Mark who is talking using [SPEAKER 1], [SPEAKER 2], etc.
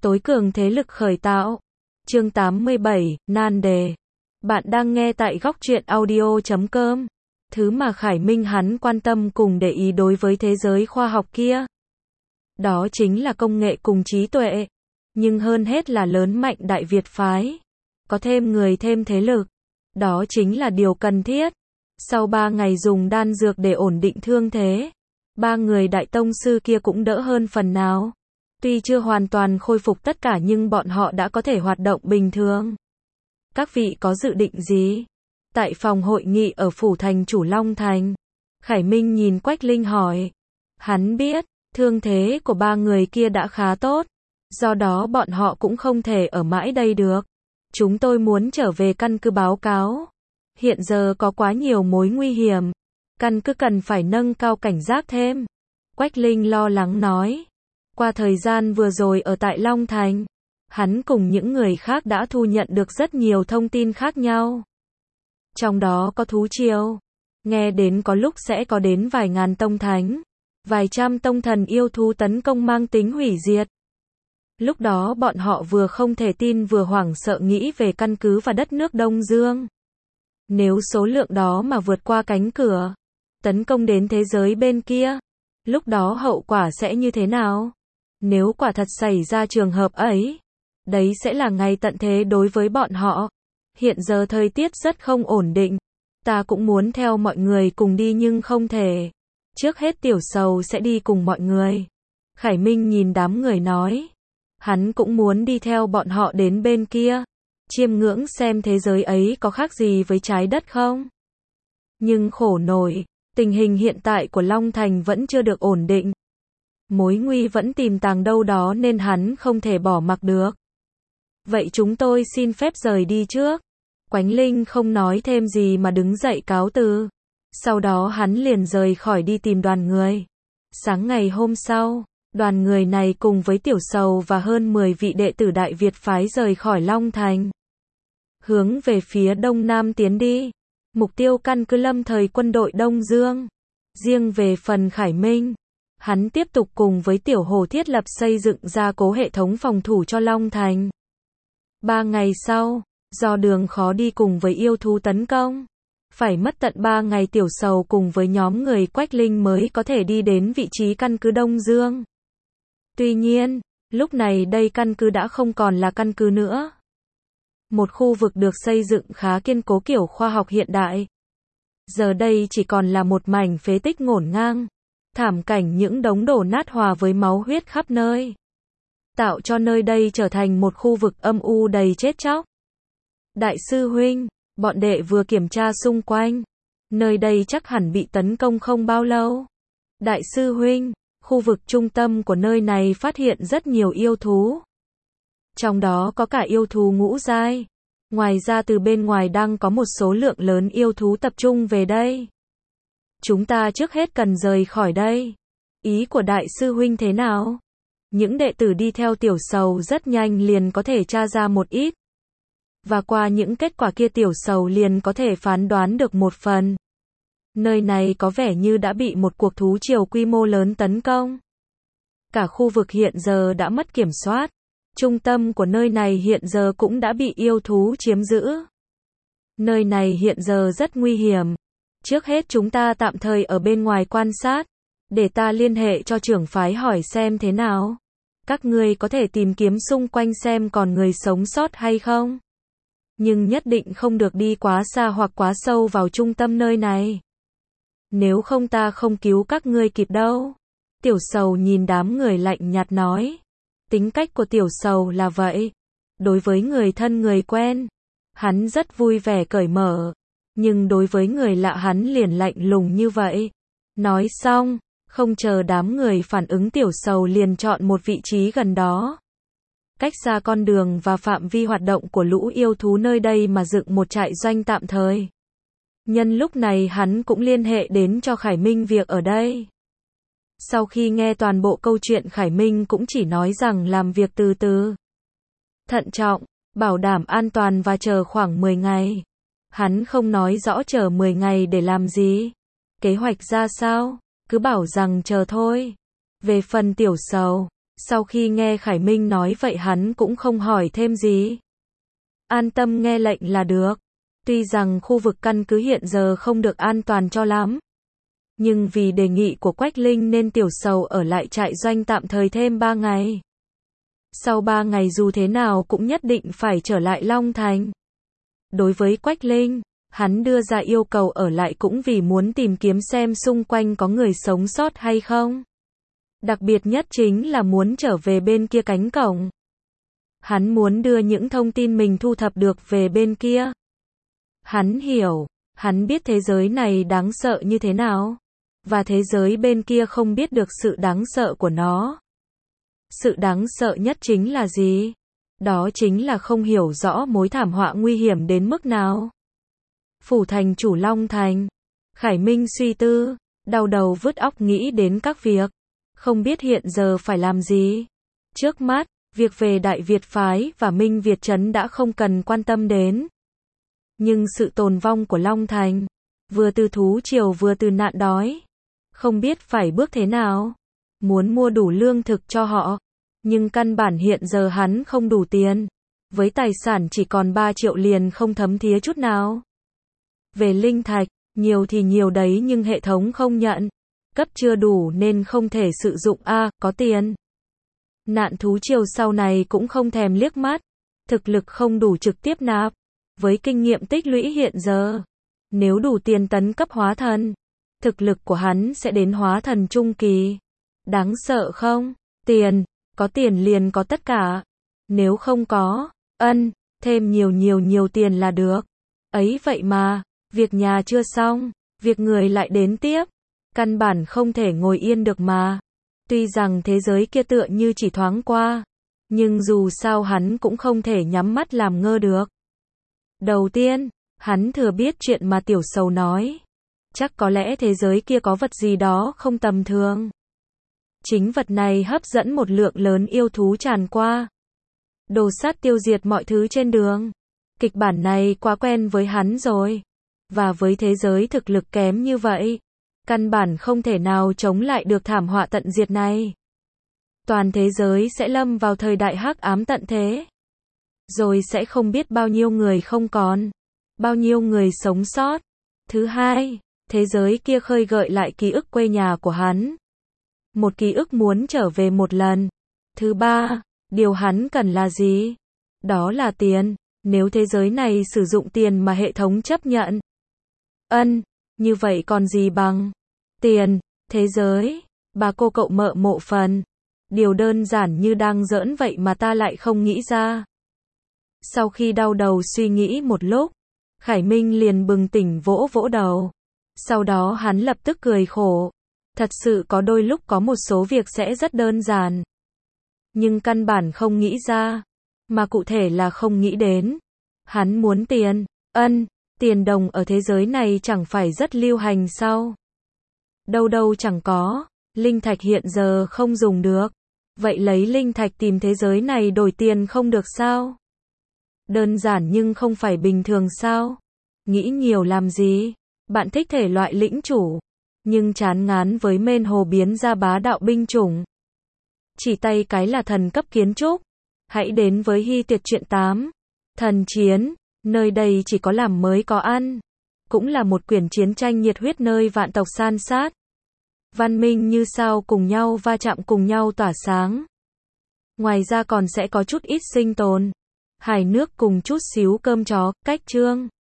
[SPEAKER 1] Tối cường thế lực khởi tạo. Chương 87, nan đề. Bạn đang nghe tại góc truyện audio.com. Thứ mà Khải Minh hắn quan tâm cùng để ý đối với thế giới khoa học kia, đó chính là công nghệ cùng trí tuệ. Nhưng hơn hết là lớn mạnh Đại Việt phái. Có thêm người thêm thế lực. Đó chính là điều cần thiết. Sau 3 ngày dùng đan dược để ổn định thương thế, 3 người đại tông sư kia cũng đỡ hơn phần nào. Tuy chưa hoàn toàn khôi phục tất cả nhưng bọn họ đã có thể hoạt động bình thường. Các vị có dự định gì? Tại phòng hội nghị ở phủ thành chủ Long Thành, Khải Minh nhìn Quách Linh hỏi. Hắn biết, thương thế của 3 người kia đã khá tốt, do đó bọn họ cũng không thể ở mãi đây được. Chúng tôi muốn trở về căn cứ báo cáo. Hiện giờ có quá nhiều mối nguy hiểm, căn cứ cần phải nâng cao cảnh giác thêm. Quách Linh lo lắng nói. Qua thời gian vừa rồi ở tại Long Thành, hắn cùng những người khác đã thu nhận được rất nhiều thông tin khác nhau. Trong đó có thú triều. Nghe đến có lúc sẽ có đến vài ngàn tông thánh, vài trăm tông thần yêu thú tấn công mang tính hủy diệt. Lúc đó bọn họ vừa không thể tin vừa hoảng sợ nghĩ về căn cứ và đất nước Đông Dương. Nếu số lượng đó mà vượt qua cánh cửa, tấn công đến thế giới bên kia, lúc đó hậu quả sẽ như thế nào? Nếu quả thật xảy ra trường hợp ấy, đấy sẽ là ngày tận thế đối với bọn họ. Hiện giờ thời tiết rất không ổn định, ta cũng muốn theo mọi người cùng đi nhưng không thể. Trước hết Tiểu Sầu sẽ đi cùng mọi người. Khải Minh nhìn đám người nói. Hắn cũng muốn đi theo bọn họ đến bên kia, chiêm ngưỡng xem thế giới ấy có khác gì với trái đất không. Nhưng khổ nổi, tình hình hiện tại của Long Thành vẫn chưa được ổn định. Mối nguy vẫn tiềm tàng đâu đó nên hắn không thể bỏ mặc được. Vậy chúng tôi xin phép rời đi trước. Quách Linh không nói thêm gì mà đứng dậy cáo từ. Sau đó hắn liền rời khỏi đi tìm đoàn người. Sáng ngày hôm sau, đoàn người này cùng với Tiểu Sầu và hơn 10 vị đệ tử Đại Việt phái rời khỏi Long Thành, hướng về phía đông nam tiến đi. Mục tiêu căn cứ lâm thời quân đội Đông Dương. Riêng về phần Khải Minh, hắn tiếp tục cùng với Tiểu Hồ thiết lập xây dựng gia cố hệ thống phòng thủ cho Long Thành. 3 ngày sau, do đường khó đi cùng với yêu thú tấn công, phải mất tận 3 ngày Tiểu Sầu cùng với nhóm người Quách Linh mới có thể đi đến vị trí căn cứ Đông Dương. Tuy nhiên, lúc này đây căn cứ đã không còn là căn cứ nữa. Một khu vực được xây dựng khá kiên cố kiểu khoa học hiện đại. Giờ đây chỉ còn là một mảnh phế tích ngổn ngang. Thảm cảnh những đống đổ nát hòa với máu huyết khắp nơi, tạo cho nơi đây trở thành một khu vực âm u đầy chết chóc. Đại sư huynh, bọn đệ vừa kiểm tra xung quanh. Nơi đây chắc hẳn bị tấn công không bao lâu. Đại sư huynh, khu vực trung tâm của nơi này phát hiện rất nhiều yêu thú. Trong đó có cả yêu thú ngũ giai. Ngoài ra từ bên ngoài đang có một số lượng lớn yêu thú tập trung về đây. Chúng ta trước hết cần rời khỏi đây. Ý của đại sư huynh thế nào? Những đệ tử đi theo Tiểu Sầu rất nhanh liền có thể tra ra một ít. Và qua những kết quả kia Tiểu Sầu liền có thể phán đoán được một phần. Nơi này có vẻ như đã bị một cuộc thú triều quy mô lớn tấn công. Cả khu vực hiện giờ đã mất kiểm soát. Trung tâm của nơi này hiện giờ cũng đã bị yêu thú chiếm giữ. Nơi này hiện giờ rất nguy hiểm. Trước hết chúng ta tạm thời ở bên ngoài quan sát, để ta liên hệ cho trưởng phái hỏi xem thế nào. Các ngươi có thể tìm kiếm xung quanh xem còn người sống sót hay không. Nhưng nhất định không được đi quá xa hoặc quá sâu vào trung tâm nơi này. Nếu không ta không cứu các ngươi kịp đâu. Tiểu Sầu nhìn đám người lạnh nhạt nói. Tính cách của Tiểu Sầu là vậy. Đối với người thân người quen, hắn rất vui vẻ cởi mở. Nhưng đối với người lạ hắn liền lạnh lùng như vậy. Nói xong, không chờ đám người phản ứng Tiểu Sầu liền chọn một vị trí gần đó. Cách xa con đường và phạm vi hoạt động của lũ yêu thú nơi đây mà dựng một trại doanh tạm thời. Nhân lúc này hắn cũng liên hệ đến cho Khải Minh việc ở đây. Sau khi nghe toàn bộ câu chuyện Khải Minh cũng chỉ nói rằng làm việc từ từ, thận trọng, bảo đảm an toàn và chờ khoảng 10 ngày. Hắn không nói rõ chờ 10 ngày để làm gì. Kế hoạch ra sao? Cứ bảo rằng chờ thôi. Về phần Tiểu Sầu, Sau khi nghe Khải Minh nói vậy hắn cũng không hỏi thêm gì. An tâm nghe lệnh là được. Tuy rằng khu vực căn cứ hiện giờ không được an toàn cho lắm. Nhưng vì đề nghị của Quách Linh nên Tiểu Sầu ở lại trại doanh tạm thời thêm 3 ngày. Sau 3 ngày dù thế nào cũng nhất định phải trở lại Long Thành. Đối với Quách Linh, hắn đưa ra yêu cầu ở lại cũng vì muốn tìm kiếm xem xung quanh có người sống sót hay không. Đặc biệt nhất chính là muốn trở về bên kia cánh cổng. Hắn muốn đưa những thông tin mình thu thập được về bên kia. Hắn hiểu, hắn biết thế giới này đáng sợ như thế nào. Và thế giới bên kia không biết được sự đáng sợ của nó. Sự đáng sợ nhất chính là gì? Đó chính là không hiểu rõ mối thảm họa nguy hiểm đến mức nào. Phủ thành chủ Long Thành. Khải Minh suy tư, đau đầu vứt óc nghĩ đến các việc. Không biết hiện giờ phải làm gì. Trước mắt, việc về Đại Việt phái và Minh Việt trấn đã không cần quan tâm đến. Nhưng sự tồn vong của Long Thành, vừa từ thú triều vừa từ nạn đói. Không biết phải bước thế nào. Muốn mua đủ lương thực cho họ. Nhưng căn bản hiện giờ hắn không đủ tiền. Với tài sản chỉ còn 3 triệu liền không thấm thía chút nào. Về linh thạch, nhiều thì nhiều đấy nhưng hệ thống không nhận. Cấp chưa đủ nên không thể sử dụng có tiền. Nạn thú triều sau này cũng không thèm liếc mắt. Thực lực không đủ trực tiếp nạp. Với kinh nghiệm tích lũy hiện giờ, nếu đủ tiền tấn cấp hóa thần, thực lực của hắn sẽ đến hóa thần trung kỳ. Đáng sợ không? Tiền, có tiền liền có tất cả. Nếu không có, thêm nhiều tiền là được. Ấy vậy mà, việc nhà chưa xong, việc người lại đến tiếp. Căn bản không thể ngồi yên được mà. Tuy rằng thế giới kia tựa như chỉ thoáng qua, nhưng dù sao hắn cũng không thể nhắm mắt làm ngơ được. Đầu tiên, hắn thừa biết chuyện mà Tiểu Sầu nói. Chắc có lẽ thế giới kia có vật gì đó không tầm thường. Chính vật này hấp dẫn một lượng lớn yêu thú tràn qua. Đồ sát tiêu diệt mọi thứ trên đường. Kịch bản này quá quen với hắn rồi. Và với thế giới thực lực kém như vậy, căn bản không thể nào chống lại được thảm họa tận diệt này. Toàn thế giới sẽ lâm vào thời đại hắc ám tận thế. Rồi sẽ không biết bao nhiêu người không còn. Bao nhiêu người sống sót. Thứ hai, thế giới kia khơi gợi lại ký ức quê nhà của hắn. Một ký ức muốn trở về một lần. Thứ ba, điều hắn cần là gì? Đó là tiền. Nếu thế giới này sử dụng tiền mà hệ thống chấp nhận. Như vậy còn gì bằng tiền, thế giới, bà cô cậu mợ mộ phần. Điều đơn giản như đang giỡn vậy mà ta lại không nghĩ ra. Sau khi đau đầu suy nghĩ một lúc, Khải Minh liền bừng tỉnh vỗ vỗ đầu. Sau đó hắn lập tức cười khổ. Thật sự có đôi lúc có một số việc sẽ rất đơn giản. Nhưng căn bản không nghĩ ra. Mà cụ thể là không nghĩ đến. Hắn muốn tiền. Tiền đồng ở thế giới này chẳng phải rất lưu hành sao? Đâu chẳng có. Linh thạch hiện giờ không dùng được. Vậy lấy linh thạch tìm thế giới này đổi tiền không được sao? Đơn giản nhưng không phải bình thường sao? Nghĩ nhiều làm gì? Bạn thích thể loại lĩnh chủ, nhưng chán ngán với main hồ biến ra bá đạo binh chủng. Chỉ tay cái là thần cấp kiến trúc. Hãy đến với Hy Tuyệt Truyện 8. Thần chiến, nơi đây chỉ có làm mới có ăn. Cũng là một quyển chiến tranh nhiệt huyết nơi vạn tộc san sát. Văn minh như sao cùng nhau va chạm cùng nhau tỏa sáng. Ngoài ra còn sẽ có chút ít sinh tồn. Hài nước cùng chút xíu cơm chó, cách chương.